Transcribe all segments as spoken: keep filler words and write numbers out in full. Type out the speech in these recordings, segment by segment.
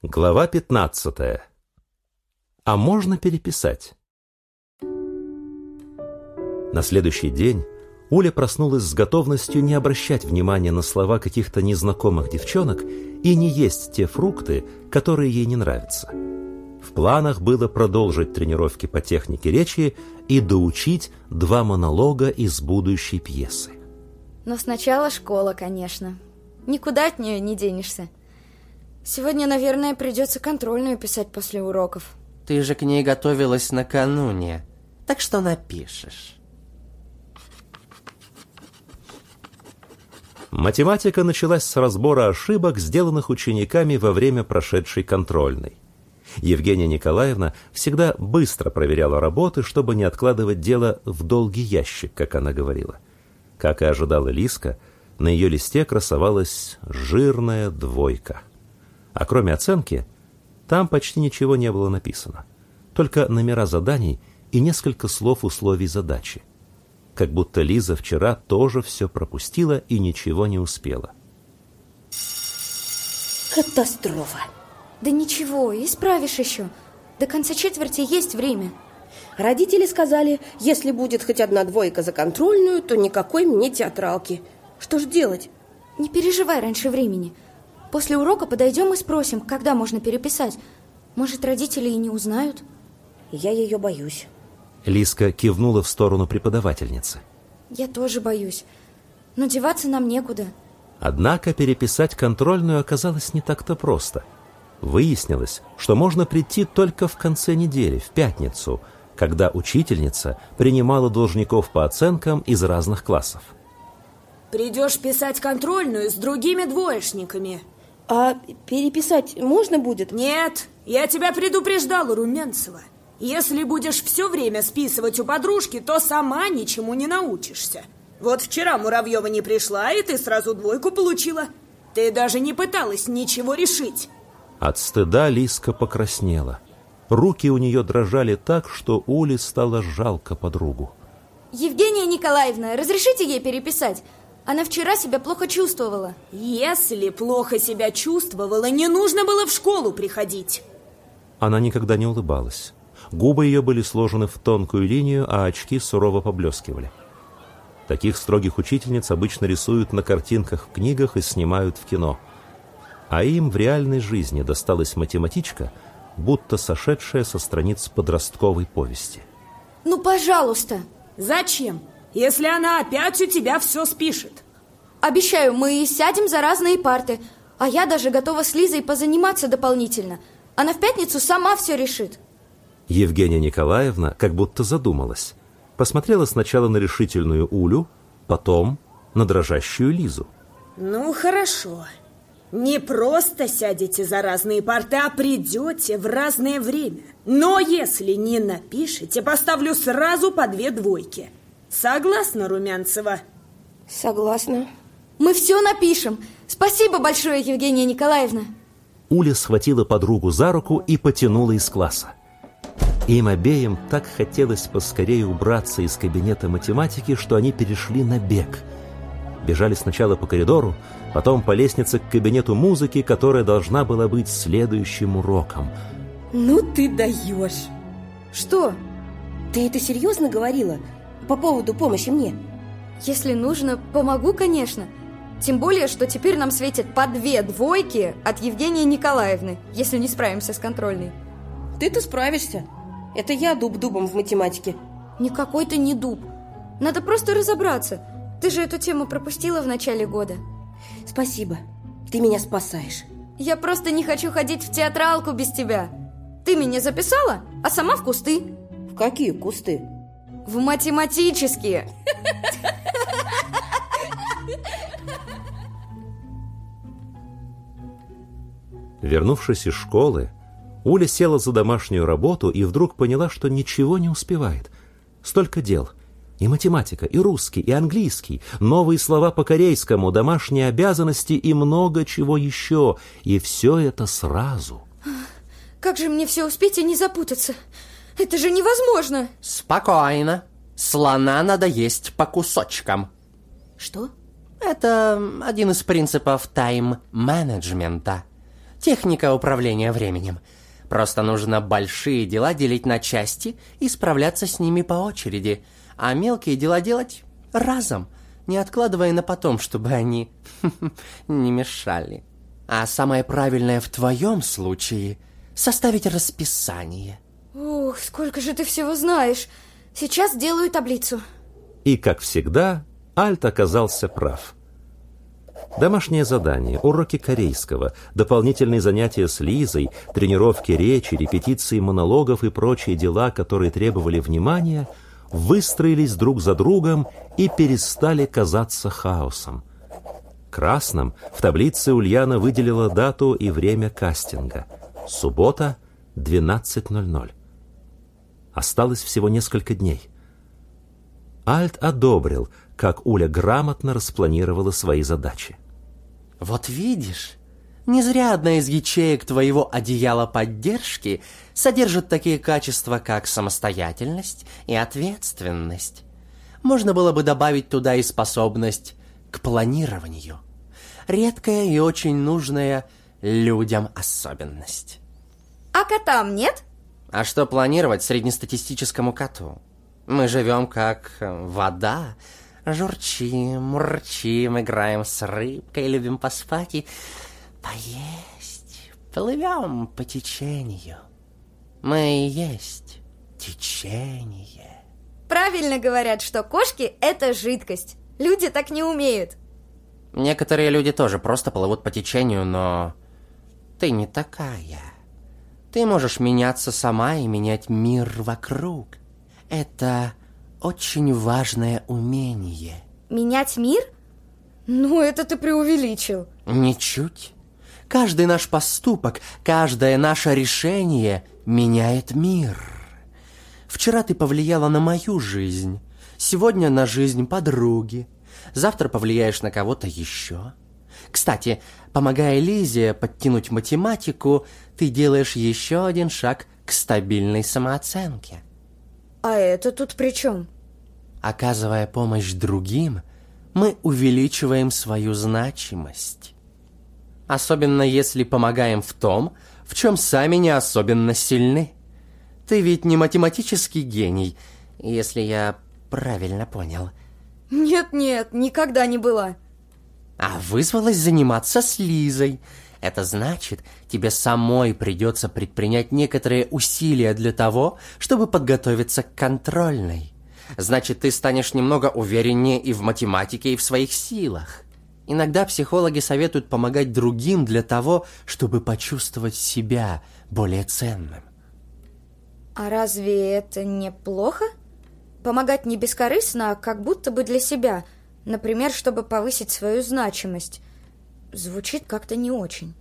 Глава пятнадцатая. А можно переписать? На следующий день Уля проснулась с готовностью не обращать внимания на слова каких-то незнакомых девчонок и не есть те фрукты, которые ей не нравятся. В планах было продолжить тренировки по технике речи и доучить два монолога из будущей пьесы. Но сначала школа, конечно. Никуда от нее не денешься. Сегодня, наверное, придется контрольную писать после уроков. Ты же к ней готовилась накануне, так что напишешь. Математика началась с разбора ошибок, сделанных учениками во время прошедшей контрольной. Евгения Николаевна всегда быстро проверяла работы, чтобы не откладывать дело в долгий ящик, как она говорила. Как и ожидала Лиска, на ее листе красовалась жирная двойка. А кроме оценки, там почти ничего не было написано. Только номера заданий и несколько слов условий задачи. Как будто Лиза вчера тоже все пропустила и ничего не успела. Катастрофа. Да ничего, исправишь еще. До конца четверти есть время. Родители сказали, если будет хоть одна двойка за контрольную, то никакой мне театралки. Что ж делать? Не переживай раньше времени. После урока подойдем и спросим, когда можно переписать. Может, родители и не узнают? Я ее боюсь. Лиска кивнула в сторону преподавательницы. Я тоже боюсь. Но деваться нам некуда. Однако переписать контрольную оказалось не так-то просто. Выяснилось, что можно прийти только в конце недели, в пятницу, когда учительница принимала должников по оценкам из разных классов. Придешь писать контрольную с другими двоечниками. А переписать можно будет? Нет, я тебя предупреждала, Румянцева. Если будешь все время списывать у подружки, то сама ничему не научишься. Вот вчера Муравьева не пришла, и ты сразу двойку получила. Ты даже не пыталась ничего решить. От стыда Лиска покраснела. Руки у нее дрожали так, что Уле стало жалко подругу. Евгения Николаевна, разрешите ей переписать? Она вчера себя плохо чувствовала. Если плохо себя чувствовала, не нужно было в школу приходить. Она никогда не улыбалась. Губы ее были сложены в тонкую линию, а очки сурово поблескивали. Таких строгих учительниц обычно рисуют на картинках в книгах и снимают в кино. А им в реальной жизни досталась математичка, будто сошедшая со страниц подростковой повести. Ну, пожалуйста. Зачем? Если она опять у тебя все спишет. Обещаю, мы сядем за разные парты. А я даже готова с Лизой позаниматься дополнительно. Она в пятницу сама все решит. Евгения Николаевна как будто задумалась. Посмотрела сначала на решительную Улю, потом на дрожащую Лизу. Ну, хорошо. Не просто сядете за разные парты, а придете в разное время. Но если не напишете, поставлю сразу по две двойки. Согласна, Румянцева? Согласна. Мы все напишем. Спасибо большое, Евгения Николаевна. Уля схватила подругу за руку и потянула из класса. Им обеим так хотелось поскорее убраться из кабинета математики, что они перешли на бег. Бежали сначала по коридору, потом по лестнице к кабинету музыки, которая должна была быть следующим уроком. Ну ты даешь. Что? Ты это серьезно говорила? По поводу помощи мне? Если нужно, помогу, конечно. Тем более, что теперь нам светит по две двойки от Евгении Николаевны, если не справимся с контрольной. Ты-то справишься. Это я дуб дубом в математике. Никакой ты не дуб. Надо просто разобраться. Ты же эту тему пропустила в начале года. Спасибо. Ты меня спасаешь. Я просто не хочу ходить в театралку без тебя. Ты меня записала, а сама в кусты. В какие кусты? В математические. Вернувшись из школы, Уля села за домашнюю работу и вдруг поняла, что ничего не успевает. Столько дел. И математика, и русский, и английский, новые слова по-корейскому, домашние обязанности и много чего еще. И все это сразу. Как же мне все успеть и не запутаться? Это же невозможно. Спокойно. Слона надо есть по кусочкам. Что? Это один из принципов тайм-менеджмента. Техника управления временем. Просто нужно большие дела делить на части и справляться с ними по очереди, а мелкие дела делать разом, не откладывая на потом, чтобы они не мешали. А самое правильное в твоем случае — составить расписание. Ух, сколько же ты всего знаешь. Сейчас делаю таблицу. И, как всегда, Альт оказался прав. Домашнее задание, уроки корейского, дополнительные занятия с Лизой, тренировки речи, репетиции монологов и прочие дела, которые требовали внимания, выстроились друг за другом и перестали казаться хаосом. Красным в таблице Ульяна выделила дату и время кастинга. Суббота, двенадцать ноль ноль. Осталось всего несколько дней. Альт одобрил, как Уля грамотно распланировала свои задачи. Вот видишь, не зря одна из ячеек твоего одеяла поддержки содержит такие качества, как самостоятельность и ответственность. Можно было бы добавить туда и способность к планированию. Редкая и очень нужная людям особенность. А котам нет? А что планировать среднестатистическому коту? Мы живем как вода. Журчим, мурчим, играем с рыбкой, любим поспать и поесть. Плывем по течению. Мы и есть течение. Правильно говорят, что кошки – это жидкость. Люди так не умеют. Некоторые люди тоже просто плывут по течению, но ты не такая. Ты можешь меняться сама и менять мир вокруг. Это очень важное умение. Менять мир? Ну, это ты преувеличил. Ничуть. Каждый наш поступок, каждое наше решение меняет мир. Вчера ты повлияла на мою жизнь, сегодня на жизнь подруги, завтра повлияешь на кого-то еще. Кстати, помогая Лизе подтянуть математику, ты делаешь еще один шаг к стабильной самооценке. А это тут при чем? Оказывая помощь другим, мы увеличиваем свою значимость. Особенно если помогаем в том, в чем сами не особенно сильны. Ты ведь не математический гений, если я правильно понял. Нет-нет, никогда не была. А вызвалась заниматься с Лизой. Это значит, тебе самой придется предпринять некоторые усилия для того, чтобы подготовиться к контрольной. Значит, ты станешь немного увереннее и в математике, и в своих силах. Иногда психологи советуют помогать другим для того, чтобы почувствовать себя более ценным. А разве это не плохо? Помогать не бескорыстно, а как будто бы для себя. Например, чтобы повысить свою значимость. Звучит как-то не очень.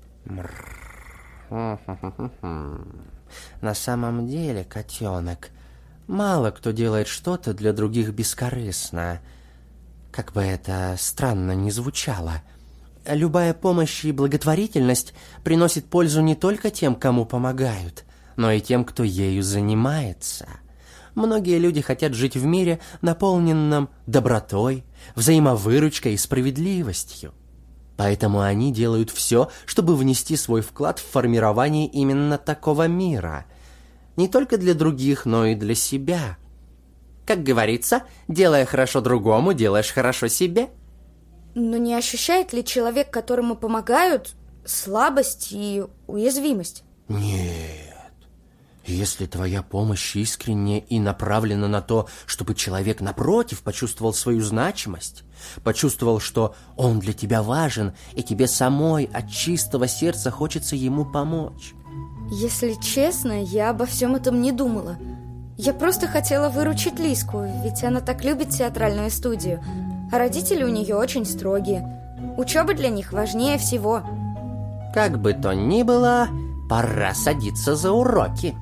На самом деле, котенок, мало кто делает что-то для других бескорыстно. Как бы это странно ни звучало. Любая помощь и благотворительность приносит пользу не только тем, кому помогают, но и тем, кто ею занимается. Многие люди хотят жить в мире, наполненном добротой, взаимовыручкой и справедливостью. Поэтому они делают все, чтобы внести свой вклад в формирование именно такого мира. Не только для других, но и для себя. Как говорится, делая хорошо другому, делаешь хорошо себе. Но не ощущает ли человек, которому помогают, слабость и уязвимость? Нет. Если твоя помощь искренняя и направлена на то, чтобы человек напротив почувствовал свою значимость, почувствовал, что он для тебя важен, и тебе самой от чистого сердца хочется ему помочь. Если честно, я обо всем этом не думала. Я просто хотела выручить Лизку, ведь она так любит театральную студию, а родители у нее очень строгие. Учеба для них важнее всего. Как бы то ни было, пора садиться за уроки.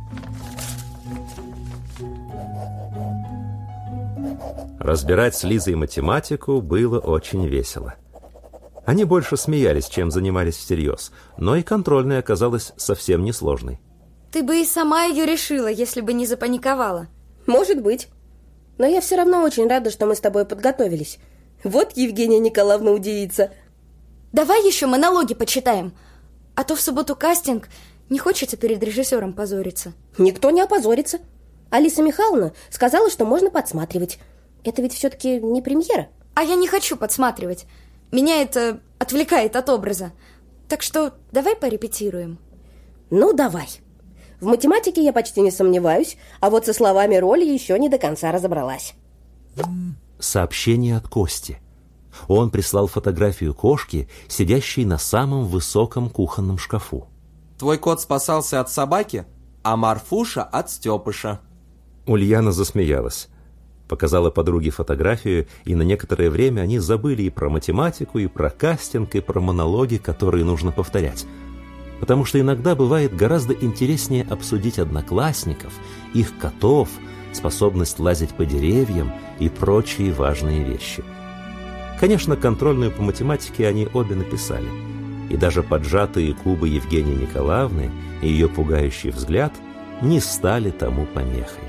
Разбирать с Лизой математику было очень весело. Они больше смеялись, чем занимались всерьез, но и контрольная оказалась совсем несложной. Ты бы и сама ее решила, если бы не запаниковала. Может быть. Но я все равно очень рада, что мы с тобой подготовились. Вот Евгения Николаевна удивится. Давай еще монологи почитаем. А то в субботу кастинг, не хочется перед режиссером позориться. Никто не опозорится. Алиса Михайловна сказала, что можно подсматривать. Это ведь все-таки не премьера. А я не хочу подсматривать. Меня это отвлекает от образа. Так что давай порепетируем. Ну, давай. В математике я почти не сомневаюсь, а вот со словами роли еще не до конца разобралась. Сообщение от Кости. Он прислал фотографию кошки, сидящей на самом высоком кухонном шкафу. Твой кот спасался от собаки, а Марфуша от Степыша. Ульяна засмеялась. Показала подруге фотографию, и на некоторое время они забыли и про математику, и про кастинг, и про монологи, которые нужно повторять. Потому что иногда бывает гораздо интереснее обсудить одноклассников, их котов, способность лазить по деревьям и прочие важные вещи. Конечно, контрольную по математике они обе написали. И даже поджатые губы Евгении Николаевны и ее пугающий взгляд не стали тому помехой.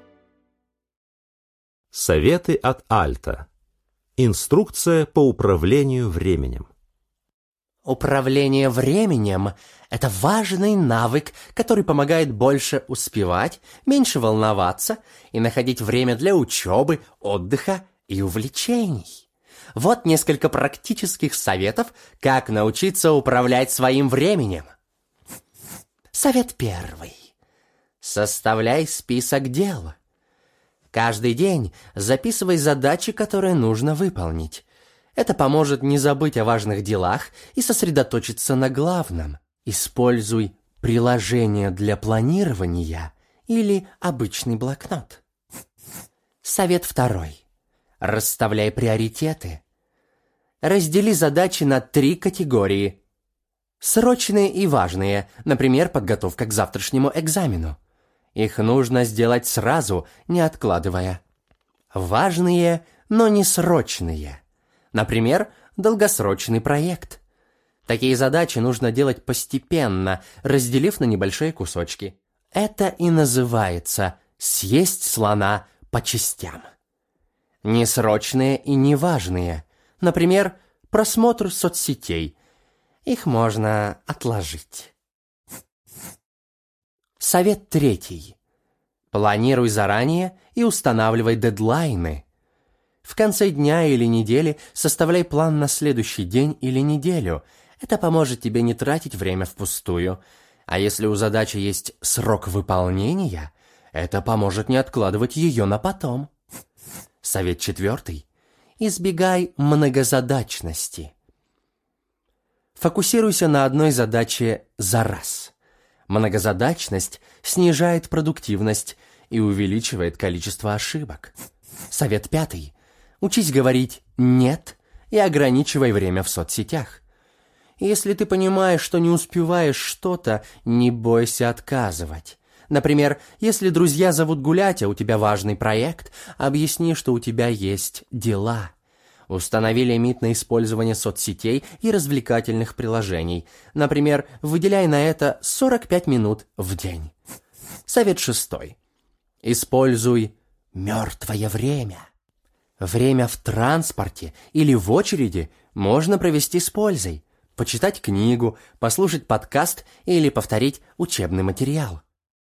Советы от Альта. Инструкция по управлению временем. Управление временем – это важный навык, который помогает больше успевать, меньше волноваться и находить время для учебы, отдыха и увлечений. Вот несколько практических советов, как научиться управлять своим временем. Совет первый. Составляй список дел. Каждый день записывай задачи, которые нужно выполнить. Это поможет не забыть о важных делах и сосредоточиться на главном. Используй приложение для планирования или обычный блокнот. Совет второй. Расставляй приоритеты. Раздели задачи на три категории. Срочные и важные, например, подготовка к завтрашнему экзамену. Их нужно сделать сразу, не откладывая. Важные, но не срочные. Например, долгосрочный проект. Такие задачи нужно делать постепенно, разделив на небольшие кусочки. Это и называется «съесть слона по частям». Несрочные и неважные. Например, просмотр соцсетей. Их можно отложить. Совет третий. Планируй заранее и устанавливай дедлайны. В конце дня или недели составляй план на следующий день или неделю. Это поможет тебе не тратить время впустую. А если у задачи есть срок выполнения, это поможет не откладывать ее на потом. Совет четвертый. Избегай многозадачности. Фокусируйся на одной задаче за раз. Многозадачность снижает продуктивность и увеличивает количество ошибок. Совет пятый. Учись говорить «нет» и ограничивай время в соцсетях. Если ты понимаешь, что не успеваешь что-то, не бойся отказывать. Например, если друзья зовут гулять, а у тебя важный проект, объясни, что у тебя есть дела. Установи лимит на использование соцсетей и развлекательных приложений. Например, выделяй на это сорок пять минут в день. Совет шестой. Используй мертвое время. Время в транспорте или в очереди можно провести с пользой. Почитать книгу, послушать подкаст или повторить учебный материал.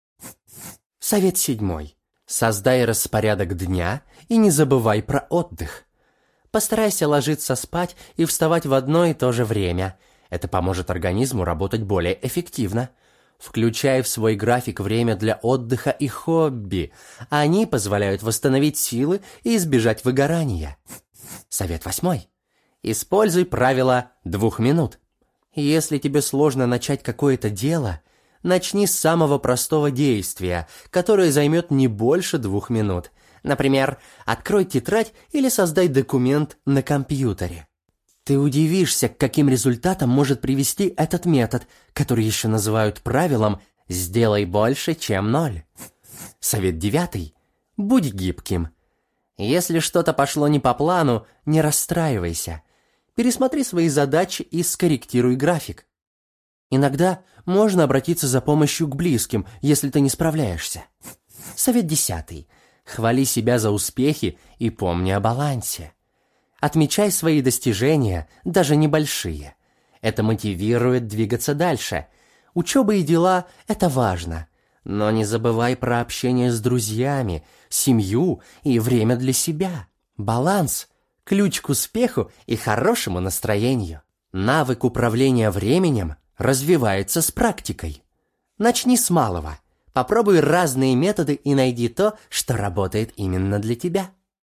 Совет седьмой. Создай распорядок дня и не забывай про отдых. Постарайся ложиться спать и вставать в одно и то же время. Это поможет организму работать более эффективно. Включай в свой график время для отдыха и хобби. Они позволяют восстановить силы и избежать выгорания. Совет восьмой. Используй правило двух минут. Если тебе сложно начать какое-то дело, начни с самого простого действия, которое займет не больше двух минут. Например, открой тетрадь или создай документ на компьютере. Ты удивишься, к каким результатам может привести этот метод, который еще называют правилом «сделай больше, чем ноль». Совет девятый. Будь гибким. Если что-то пошло не по плану, не расстраивайся. Пересмотри свои задачи и скорректируй график. Иногда можно обратиться за помощью к близким, если ты не справляешься. Совет десятый. Хвали себя за успехи и помни о балансе. Отмечай свои достижения, даже небольшие. Это мотивирует двигаться дальше. Учеба и дела – это важно. Но не забывай про общение с друзьями, семью и время для себя. Баланс – ключ к успеху и хорошему настроению. Навык управления временем развивается с практикой. Начни с малого. Попробуй разные методы и найди то, что работает именно для тебя.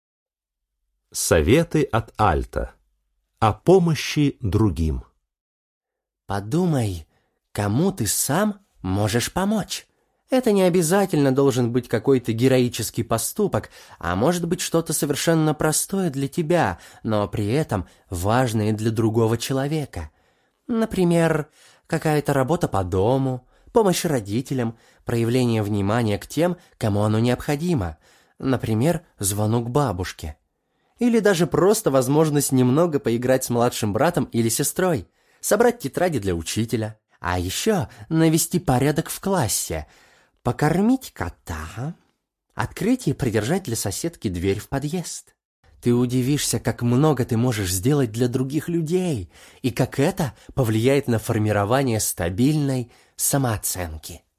Советы от Альта. О помощи другим. Подумай, кому ты сам можешь помочь. Это не обязательно должен быть какой-то героический поступок, а может быть что-то совершенно простое для тебя, но при этом важное для другого человека. Например, какая-то работа по дому, помощь родителям, проявление внимания к тем, кому оно необходимо. Например, звонок бабушке. Или даже просто возможность немного поиграть с младшим братом или сестрой, собрать тетради для учителя. А еще навести порядок в классе, покормить кота, открыть и придержать для соседки дверь в подъезд. Ты удивишься, как много ты можешь сделать для других людей, и как это повлияет на формирование стабильной самооценки.